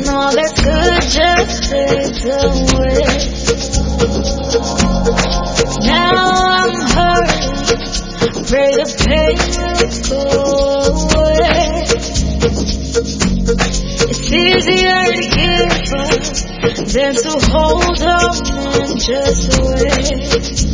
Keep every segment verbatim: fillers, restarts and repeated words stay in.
all that good just fades away. Now I'm hurting, pray the pain will go away. It's easier to give up than to hold on and just wait.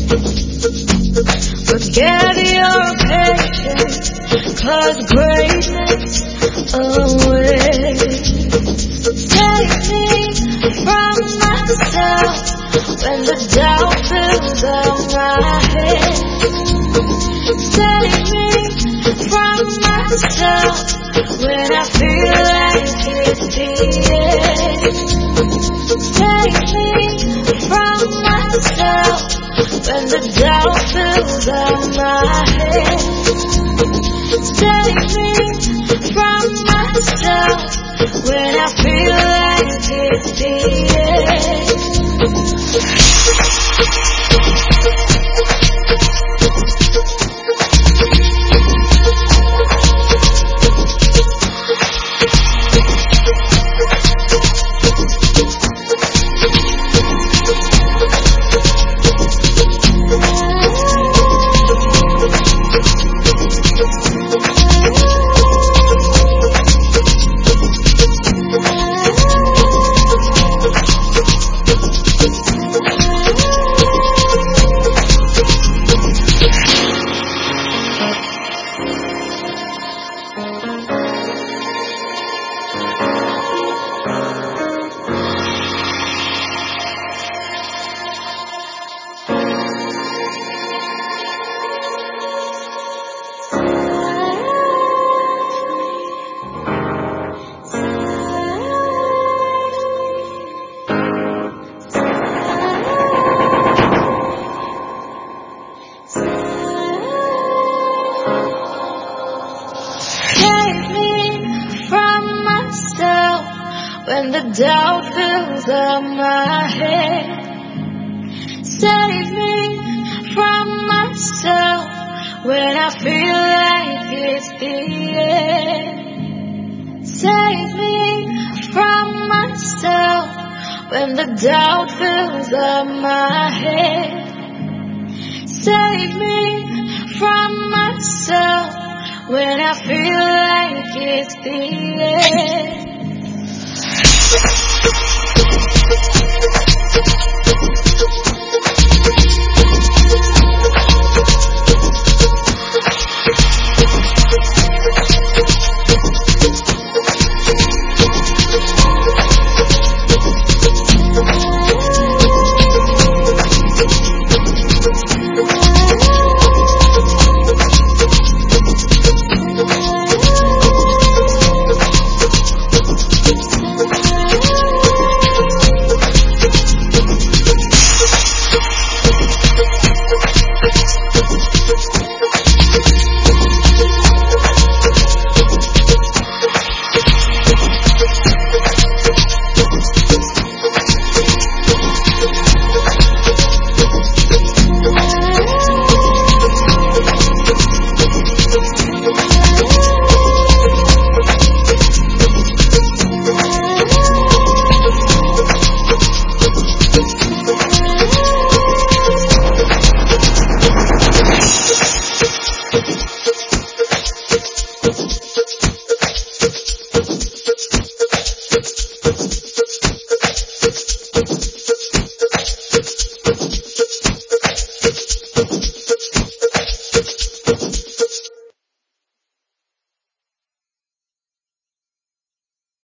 But gather your patience, 'cause greatness awaits. Save me from myself when the doubt fills up my head. Save me from myself when I feel like it's the end. Save me from myself when the doubt fills up my head. Save me from myself when I feel like it's the end. When the doubt fills up my head, save me from myself when I feel like it's the end. Save me from myself when the doubt fills up my head. Save me from myself when I feel like it's the end.